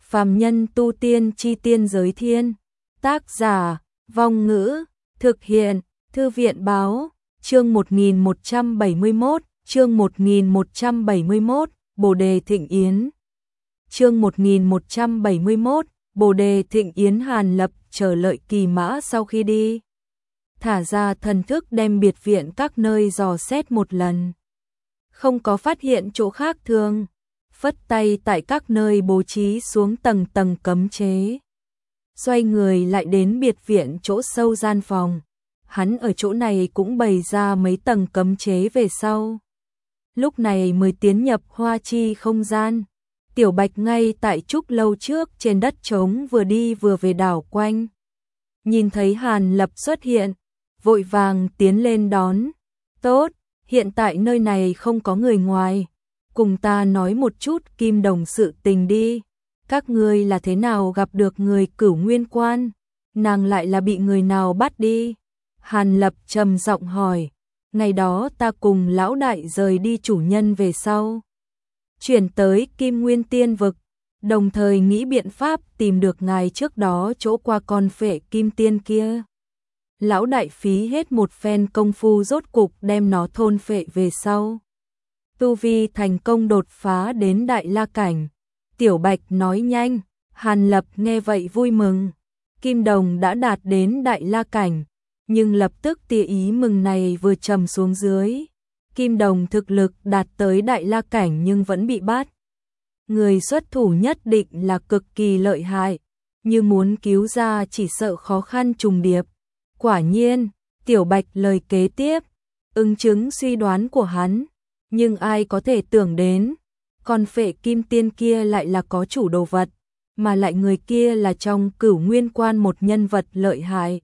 Phàm nhân tu tiên chi tiên giới thiên. Tác giả, Vong Ngữ, thực hiện, Thư viện báo, chương 1171, chương 1171, Bồ Đề Thịnh Yến. Chương 1171, Bồ Đề Thịnh Yến. Hàn Lập chờ Lợi Kỳ Mã sau khi đi, thả ra thần thức đem biệt viện các nơi dò xét một lần. Không có phát hiện chỗ khác thường, phất tay tại các nơi bố trí xuống tầng tầng cấm chế. Xoay người lại đến biệt viện chỗ sâu gian phòng, hắn ở chỗ này cũng bày ra mấy tầng cấm chế về sau. Lúc này mới tiến nhập hoa chi không gian. Tiểu Bạch ngay tại trúc lâu trước trên đất trống vừa đi vừa về đảo quanh. Nhìn thấy Hàn Lập xuất hiện, vội vàng tiến lên đón. Tốt, hiện tại nơi này không có người ngoài. Cùng ta nói một chút Kim Đồng sự tình đi. Các ngươi là thế nào gặp được người Cửu Nguyên Quan? Nàng lại là bị người nào bắt đi? Hàn Lập trầm giọng hỏi. Ngày đó ta cùng lão đại rời đi chủ nhân về sau, chuyển tới Kim Nguyên Tiên Vực, đồng thời nghĩ biện pháp tìm được ngài trước đó chỗ qua con phệ kim tiên kia. Lão đại phí hết một phen công phu rốt cục đem nó thôn phệ về sau. Tu vi thành công đột phá đến Đại La Cảnh. Tiểu Bạch nói nhanh. Hàn Lập nghe vậy vui mừng. Kim Đồng đã đạt đến Đại La Cảnh, nhưng lập tức tia ý mừng này vừa trầm xuống dưới. Kim Đồng thực lực đạt tới Đại La Cảnh nhưng vẫn bị bắt. Người xuất thủ nhất định là cực kỳ lợi hại, như muốn cứu ra chỉ sợ khó khăn trùng điệp. Quả nhiên, Tiểu Bạch lời kế tiếp, ứng chứng suy đoán của hắn, nhưng ai có thể tưởng đến, con phệ kim tiên kia lại là có chủ đồ vật, mà lại người kia là trong Cửu Nguyên Quan một nhân vật lợi hại.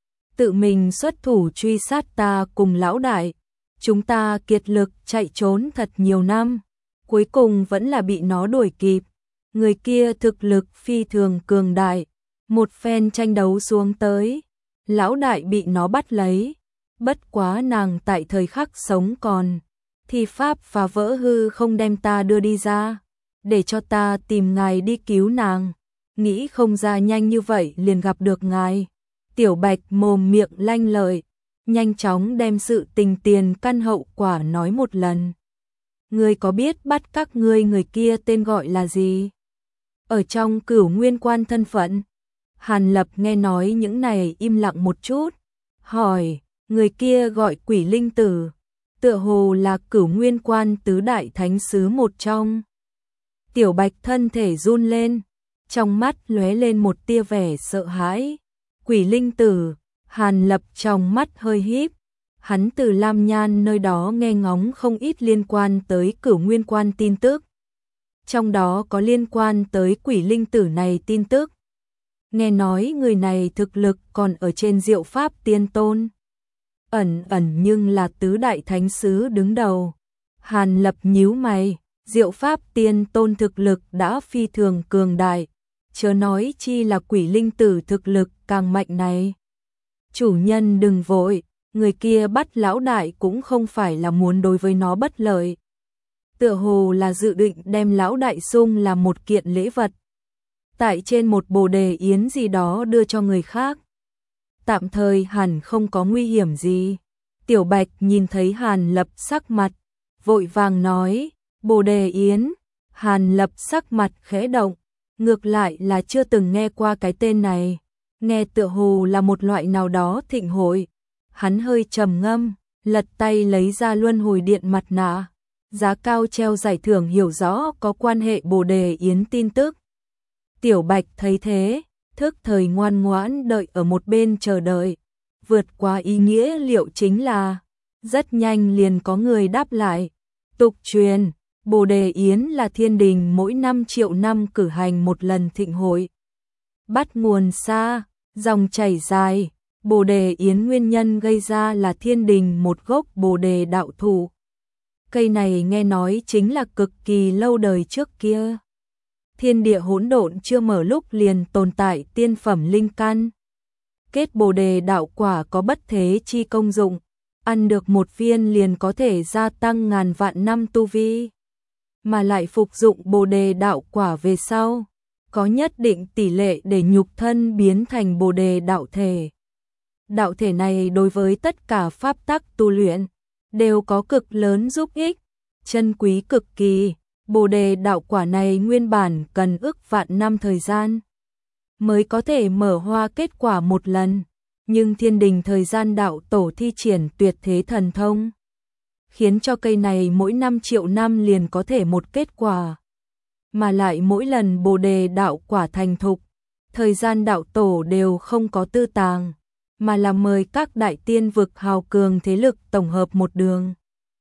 Tự mình xuất thủ truy sát ta cùng lão đại, chúng ta kiệt lực chạy trốn thật nhiều năm, cuối cùng vẫn là bị nó đuổi kịp. Người kia thực lực phi thường cường đại, một phen tranh đấu xuống tới, lão đại bị nó bắt lấy. Bất quá nàng tại thời khắc sống còn, thì pháp phá vỡ hư không đem ta đưa đi ra, để cho ta tìm ngài đi cứu nàng. Nghĩ không ra nhanh như vậy liền gặp được ngài. Tiểu Bạch mồm miệng lanh lợi, nhanh chóng đem sự tình tiền căn hậu quả nói một lần. Ngươi có biết bắt các ngươi người kia tên gọi là gì? Ở trong Cửu Nguyên Quan thân phận? Hàn Lập nghe nói những này im lặng một chút, hỏi, người kia gọi Quỷ Linh Tử, tựa hồ là Cửu Nguyên Quan tứ đại thánh sứ một trong. Tiểu Bạch thân thể run lên, trong mắt lóe lên một tia vẻ sợ hãi. Quỷ Linh Tử. Hàn Lập trong mắt hơi híp, hắn từ Lam Nhan nơi đó nghe ngóng không ít liên quan tới Cửu Nguyên Quan tin tức. Trong đó có liên quan tới Quỷ Linh Tử này tin tức. Nghe nói người này thực lực còn ở trên Diệu Pháp Tiên Tôn. Ẩn nhưng là tứ đại thánh sứ đứng đầu. Hàn Lập nhíu mày, Diệu Pháp Tiên Tôn thực lực đã phi thường cường đại, chớ nói chi là Quỷ Linh Tử thực lực càng mạnh này. Chủ nhân đừng vội, người kia bắt lão đại cũng không phải là muốn đối với nó bất lợi. Tựa hồ là dự định đem lão đại sung làm một kiện lễ vật, tại trên một bồ đề yến gì đó đưa cho người khác. Tạm thời hẳn không có nguy hiểm gì. Tiểu Bạch nhìn thấy Hàn Lập sắc mặt, vội vàng nói, bồ đề yến. Hàn Lập sắc mặt khẽ động, ngược lại là chưa từng nghe qua cái tên này. Nghe tựa hồ là một loại nào đó thịnh hội. Hắn hơi trầm ngâm, lật tay lấy ra luân hồi điện mặt nạ. Giá cao treo giải thưởng hiểu rõ có quan hệ bồ đề yến tin tức. Tiểu Bạch thấy thế, thức thời ngoan ngoãn đợi ở một bên chờ đợi. Vượt qua ý nghĩa liệu chính là, rất nhanh liền có người đáp lại. Tục truyền, bồ đề yến là thiên đình mỗi 5 triệu năm cử hành một lần thịnh hội. Bắt nguồn xa, dòng chảy dài, bồ đề yến nguyên nhân gây ra là thiên đình một gốc bồ đề đạo thụ. Cây này nghe nói chính là cực kỳ lâu đời trước kia. Thiên địa hỗn độn chưa mở lúc liền tồn tại tiên phẩm linh căn. Kết bồ đề đạo quả có bất thế chi công dụng, ăn được một viên liền có thể gia tăng ngàn vạn năm tu vi. Mà lại phục dụng bồ đề đạo quả về sau, có nhất định tỷ lệ để nhục thân biến thành Bồ đề đạo thể. Đạo thể này đối với tất cả pháp tắc tu luyện đều có cực lớn giúp ích, chân quý cực kỳ. Bồ đề đạo quả này nguyên bản cần ức vạn năm thời gian mới có thể mở hoa kết quả một lần, nhưng Thiên Đình thời gian đạo tổ thi triển tuyệt thế thần thông, khiến cho cây này mỗi 5 triệu năm liền có thể một kết quả. Mà lại mỗi lần Bồ đề đạo quả thành thục, thời gian đạo tổ đều không có tư tàng, mà là mời các đại tiên vực hào cường thế lực tổng hợp một đường,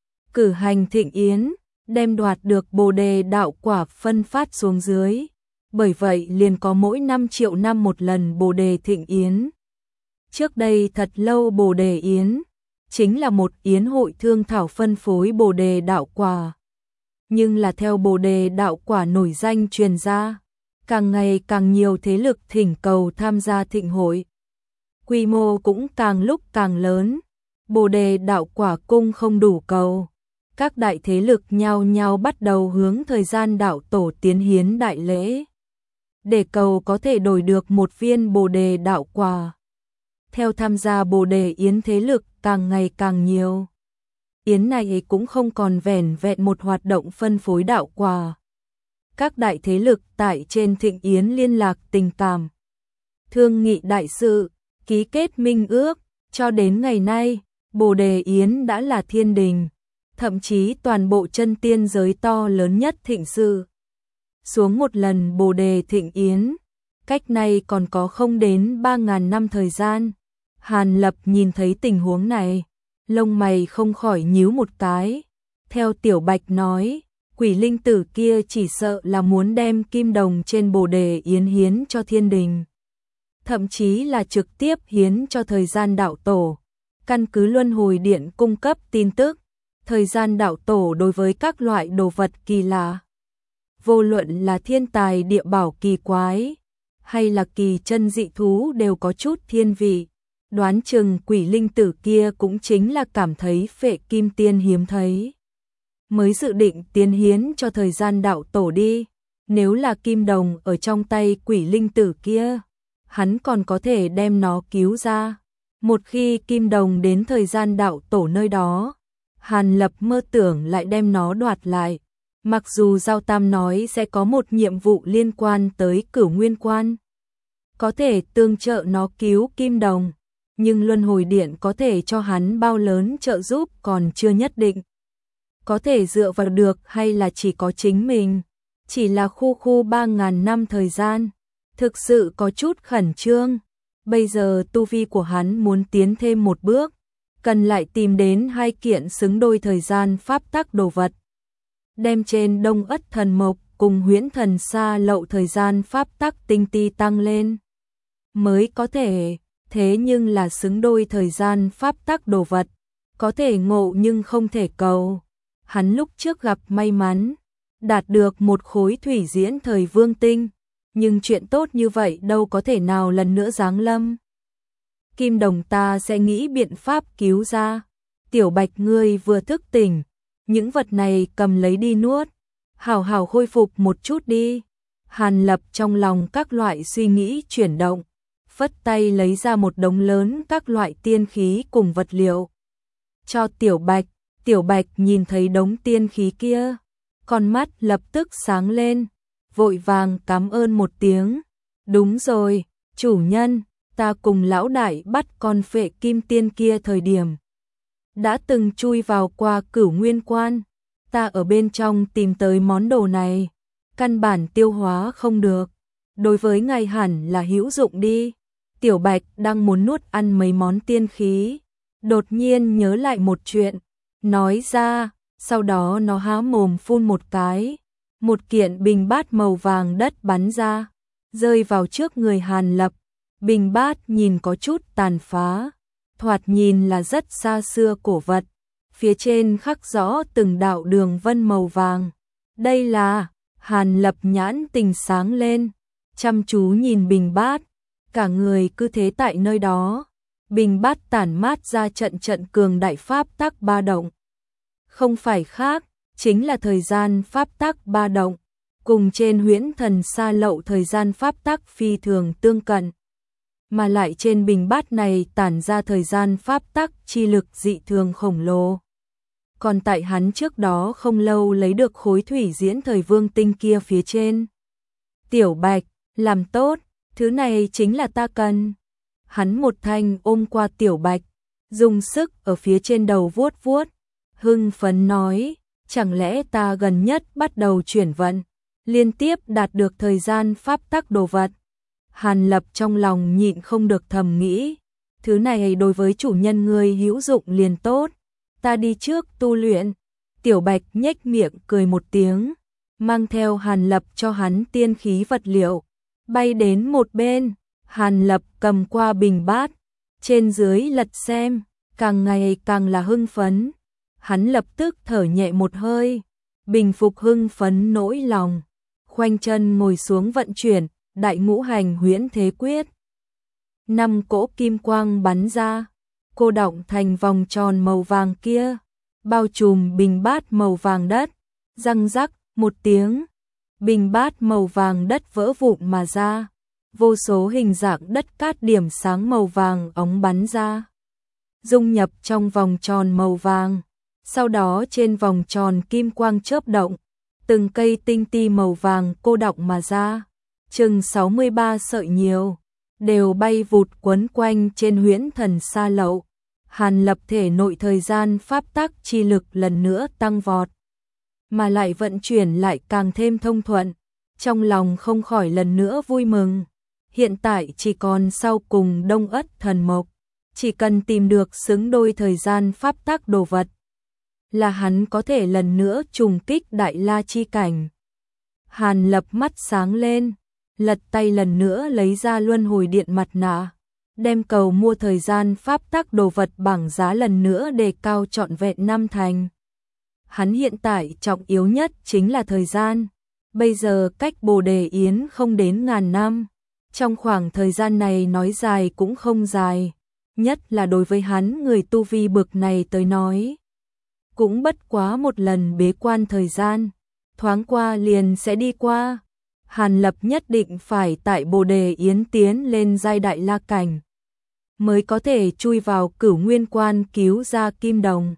cử hành thịnh yến, đem đoạt được Bồ đề đạo quả phân phát xuống dưới. Bởi vậy liền có mỗi 5 triệu năm một lần Bồ đề thịnh yến. Trước đây thật lâu Bồ đề yến chính là một yến hội thương thảo phân phối Bồ đề đạo quả. Nhưng là theo Bồ đề đạo quả nổi danh truyền ra, càng ngày càng nhiều thế lực thỉnh cầu tham gia thịnh hội. Quy mô cũng càng lúc càng lớn, Bồ đề đạo quả cung không đủ cầu. Các đại thế lực nhao nhao bắt đầu hướng thời gian đạo tổ tiến hiến đại lễ, để cầu có thể đổi được một viên Bồ đề đạo quả. Theo tham gia Bồ đề yến thế lực càng ngày càng nhiều. Yến này cũng không còn vẻn vẹn một hoạt động phân phối đạo quả. Các đại thế lực tại trên thịnh yến liên lạc tình cảm, thương nghị đại sự, ký kết minh ước, cho đến ngày nay, Bồ đề yến đã là thiên đình, thậm chí toàn bộ chân tiên giới to lớn nhất thịnh sự. Xuống một lần Bồ đề thịnh yến, cách này còn có không đến 3.000 năm thời gian. Hàn Lập nhìn thấy tình huống này, lông mày không khỏi nhíu một cái. Theo Tiểu Bạch nói, quỷ linh tử kia chỉ sợ là muốn đem kim đồng trên Bồ đề yến hiến cho thiên đình, thậm chí là trực tiếp hiến cho thời gian đạo tổ. Căn cứ luân hồi điện cung cấp tin tức, thời gian đạo tổ đối với các loại đồ vật kỳ lạ, vô luận là thiên tài địa bảo kỳ quái, hay là kỳ chân dị thú đều có chút thiên vị. Đoán chừng quỷ linh tử kia cũng chính là cảm thấy phệ kim tiên hiếm thấy, mới dự định tiến hiến cho thời gian đạo tổ đi. Nếu là kim đồng ở trong tay quỷ linh tử kia, hắn còn có thể đem nó cứu ra. Một khi kim đồng đến thời gian đạo tổ nơi đó, Hàn Lập mơ tưởng lại đem nó đoạt lại. Mặc dù Giao Tam nói sẽ có một nhiệm vụ liên quan tới Cửu Nguyên Quan, có thể tương trợ nó cứu kim đồng, nhưng luân hồi điện có thể cho hắn bao lớn trợ giúp còn chưa nhất định. Có thể dựa vào được hay là chỉ có chính mình. Chỉ là khu 3.000 năm thời gian, thực sự có chút khẩn trương. Bây giờ tu vi của hắn muốn tiến thêm một bước, cần lại tìm đến 2 kiện xứng đôi thời gian pháp tắc đồ vật. Đem trên Đông Ất Thần Mộc cùng Huyễn Thần Sa Lậu thời gian pháp tắc tinh ti tăng lên, mới có thể. Thế nhưng là xứng đôi thời gian pháp tắc đồ vật, có thể ngộ nhưng không thể cầu. Hắn lúc trước gặp may mắn, đạt được một khối thủy diễn thời vương tinh, nhưng chuyện tốt như vậy đâu có thể nào lần nữa giáng lâm. Kim đồng ta sẽ nghĩ biện pháp cứu ra. Tiểu Bạch ngươi vừa thức tỉnh, những vật này cầm lấy đi nuốt, hảo hảo khôi phục một chút đi. Hàn Lập trong lòng các loại suy nghĩ chuyển động, phất tay lấy ra một đống lớn các loại tiên khí cùng vật liệu cho Tiểu Bạch. Tiểu Bạch nhìn thấy đống tiên khí kia, con mắt lập tức sáng lên, vội vàng cảm ơn một tiếng. Đúng rồi, chủ nhân, ta cùng lão đại bắt con phệ kim tiên kia thời điểm, đã từng chui vào qua Cửu Nguyên Quan, ta ở bên trong tìm tới món đồ này, căn bản tiêu hóa không được, đối với ngài hẳn là hữu dụng đi. Tiểu Bạch đang muốn nuốt ăn mấy món tiên khí, đột nhiên nhớ lại một chuyện, nói ra, sau đó nó há mồm phun một cái, một kiện bình bát màu vàng đất bắn ra, rơi vào trước người Hàn Lập. Bình bát nhìn có chút tàn phá, thoạt nhìn là rất xa xưa cổ vật, phía trên khắc rõ từng đạo đường vân màu vàng. Đây là, Hàn Lập nhãn tình sáng lên, chăm chú nhìn bình bát, cả người cứ thế tại nơi đó. Bình bát tản mát ra trận trận cường đại pháp tắc ba động. Không phải khác, chính là thời gian pháp tắc ba động. cùng trên huyễn thần sa lậu thời gian pháp tắc phi thường tương cận. Mà lại trên bình bát này tản ra thời gian pháp tắc chi lực dị thường khổng lồ. Còn tại hắn trước đó không lâu lấy được khối thủy diễn thời vương tinh kia phía trên. Tiểu Bạch, làm tốt, thứ này chính là ta cần. Hắn một thanh ôm qua Tiểu Bạch, dùng sức ở phía trên đầu vuốt vuốt, hưng phấn nói, chẳng lẽ ta gần nhất bắt đầu chuyển vận, liên tiếp đạt được thời gian pháp tắc đồ vật. Hàn Lập trong lòng nhịn không được thầm nghĩ, thứ này đối với chủ nhân ngươi hữu dụng liền tốt, ta đi trước tu luyện. Tiểu Bạch nhếch miệng cười một tiếng, mang theo Hàn Lập cho hắn tiên khí vật liệu, bay đến một bên. Hàn Lập cầm qua bình bát, trên dưới lật xem, càng ngày càng là hưng phấn. Hắn lập tức thở nhẹ một hơi, bình phục hưng phấn nỗi lòng, khoanh chân ngồi xuống vận chuyển Đại Ngũ Hành Huyễn Thế Quyết. 5 cỗ kim quang bắn ra, cô động thành vòng tròn màu vàng kia, bao trùm bình bát màu vàng đất. Răng rắc một tiếng, bình bát màu vàng đất vỡ vụn mà ra, vô số hình dạng đất cát điểm sáng màu vàng óng bắn ra, dung nhập trong vòng tròn màu vàng. Sau đó trên vòng tròn kim quang chớp động, từng cây tinh ti màu vàng cô đọng mà ra, chừng 63 sợi nhiều, đều bay vụt quấn quanh trên huyễn thần sa lậu. Hàn Lập thể nội thời gian pháp tắc chi lực lần nữa tăng vọt, mà lại vận chuyển lại càng thêm thông thuận, trong lòng không khỏi lần nữa vui mừng. Hiện tại chỉ còn sau cùng Đông Ất Thần Mộc, chỉ cần tìm được xứng đôi thời gian pháp tắc đồ vật, là hắn có thể lần nữa trùng kích Đại La chi cảnh. Hàn Lập mắt sáng lên, lật tay lần nữa lấy ra luân hồi điện mặt nạ, đem cầu mua thời gian pháp tắc đồ vật bảng giá lần nữa đề cao trọn vẹn 5 thành. Hắn hiện tại trọng yếu nhất chính là thời gian, bây giờ cách Bồ Đề Yến không đến ngàn năm, trong khoảng thời gian này nói dài cũng không dài, nhất là đối với hắn người tu vi bực này tới nói, cũng bất quá một lần bế quan thời gian, thoáng qua liền sẽ đi qua. Hàn Lập nhất định phải tại Bồ Đề Yến tiến lên giai Đại La cảnh, mới có thể chui vào Cửu Nguyên Quan cứu ra Kim Đồng.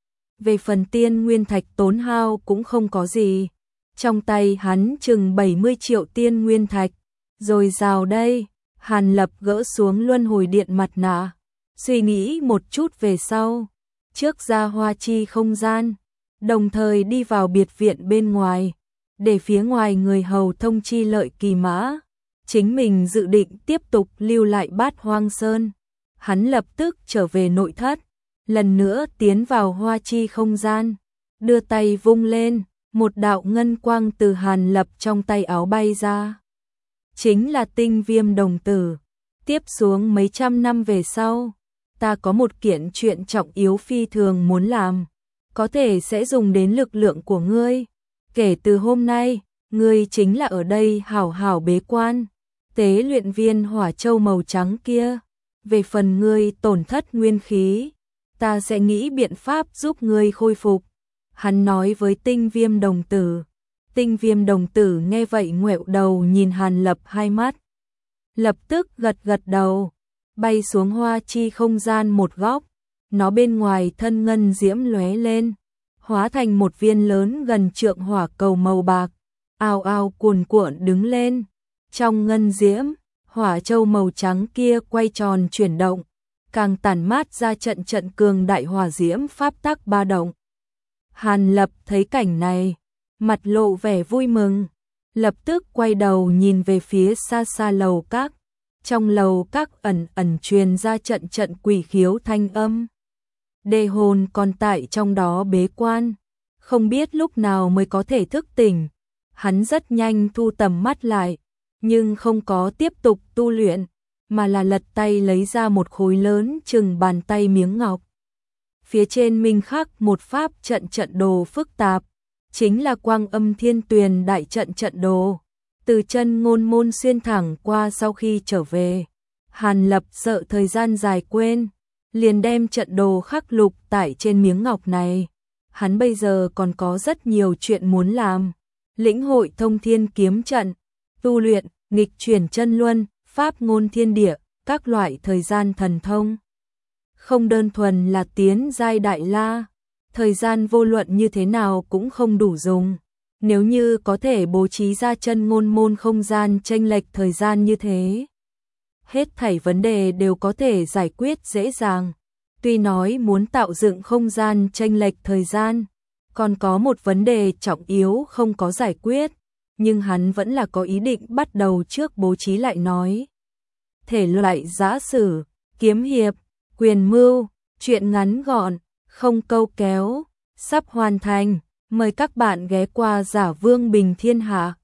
Về phần tiên nguyên thạch tốn hao cũng không có gì, trong tay hắn chừng 70 triệu tiên nguyên thạch, rồi rào đây. Hàn Lập gỡ xuống luân hồi điện mặt nạ, suy nghĩ một chút về sau, trước ra Hoa Chi không gian, đồng thời đi vào biệt viện bên ngoài, để phía ngoài người hầu thông chi Lợi Kỳ Mã, chính mình dự định tiếp tục lưu lại Bát Hoang Sơn. Hắn lập tức trở về nội thất, lần nữa tiến vào Hoa Chi không gian, đưa tay vung lên, một đạo ngân quang từ Hàn Lập trong tay áo bay ra, chính là Tinh Viêm đồng tử. Tiếp xuống mấy trăm năm về sau, ta có một kiện chuyện trọng yếu phi thường muốn làm, có thể sẽ dùng đến lực lượng của ngươi. Kể từ hôm nay, ngươi chính là ở đây hảo hảo bế quan, tế luyện viên hỏa châu màu trắng kia. Về phần ngươi tổn thất nguyên khí, ta sẽ nghĩ biện pháp giúp ngươi khôi phục. Hắn nói với Tinh Viêm đồng tử. Tinh Viêm đồng tử nghe vậy ngoẹo đầu nhìn Hàn Lập hai mắt, lập tức gật gật đầu, bay xuống Hoa Chi không gian một góc. Nó bên ngoài thân ngân diễm lóe lên, hóa thành một viên lớn gần trượng hỏa cầu màu bạc, ao ao cuồn cuộn đứng lên. Trong ngân diễm, hỏa châu màu trắng kia quay tròn chuyển động, càng tản mát ra trận trận cường đại hỏa diễm pháp tắc ba động. Hàn Lập thấy cảnh này, mặt lộ vẻ vui mừng, lập tức quay đầu nhìn về phía xa xa lầu các. Trong lầu các ẩn ẩn truyền ra trận trận quỷ khiếu thanh âm. Đề hồn còn tại trong đó bế quan, không biết lúc nào mới có thể thức tỉnh. Hắn rất nhanh thu tầm mắt lại, nhưng không có tiếp tục tu luyện, mà là lật tay lấy ra một khối lớn chừng bàn tay miếng ngọc. Phía trên minh khắc một pháp trận trận đồ phức tạp, chính là Quang Âm Thiên Tuyền đại trận trận đồ. Từ chân ngôn môn xuyên thẳng qua sau khi trở về, Hàn Lập sợ thời gian dài quên, liền đem trận đồ khắc lục tại trên miếng ngọc này. Hắn bây giờ còn có rất nhiều chuyện muốn làm, lĩnh hội thông thiên kiếm trận, tu luyện, nghịch chuyển chân luân, pháp ngôn thiên địa, các loại thời gian thần thông. Không đơn thuần là tiến giai đại la, thời gian vô luận như thế nào cũng không đủ dùng. Nếu như có thể bố trí ra chân ngôn môn không gian chênh lệch thời gian như thế, hết thảy vấn đề đều có thể giải quyết dễ dàng. Tuy nói muốn tạo dựng không gian chênh lệch thời gian, còn có một vấn đề trọng yếu không có giải quyết, nhưng hắn vẫn là có ý định bắt đầu trước bố trí lại nói. Thể loại giã sử, kiếm hiệp, quyền mưu, truyện ngắn gọn, không câu kéo, sắp hoàn thành, mời các bạn ghé qua Giả Vương Bình Thiên Hạ.